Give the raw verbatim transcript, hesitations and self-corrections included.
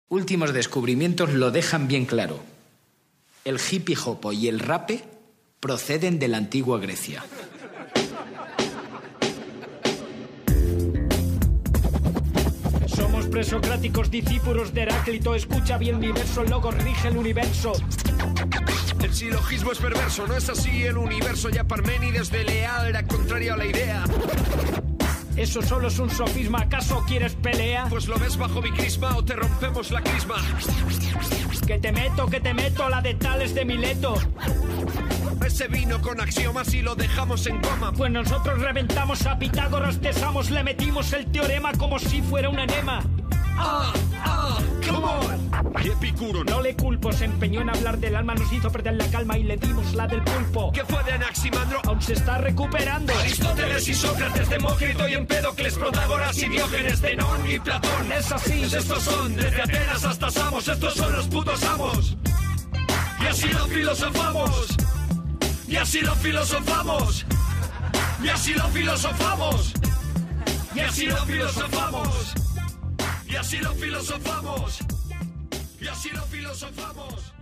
Últimos descubrimientos lo dejan bien claro. El hippie hopo y el rape proceden de la antigua Grecia. Somos presocráticos discípulos de Heráclito. Escucha bien mi verso, el logo rige el universo. El silogismo es perverso, no es así el universo. Ya Parménides de Leal era contrario a la idea. Eso solo es un sofisma, ¿acaso quieres pelea? Pues lo ves bajo mi crisma o te rompemos la crisma. Que te meto, que te meto, la de Tales de Mileto. Ese vino con axiomas y lo dejamos en coma. Pues nosotros reventamos a Pitágoras de Samos, le metimos el teorema como si fuera un enema. Ah, ah, come on. Y Epicuro no le culpo, se empeñó en hablar del alma, nos hizo perder la calma y le dimos la del pulpo. ¿Qué fue de Anaximandro? Aún se está recuperando. Aristóteles y Sócrates, Demócrito y Empédocles, Protágoras y Diógenes, Zenón y Platón. Es así, estos son, desde Atenas hasta Samos, estos son los putos amos. Y así lo filosofamos. Y así lo filosofamos. Y así lo filosofamos. Y así lo filosofamos. Y así lo filosofamos. Y así lo filosofamos.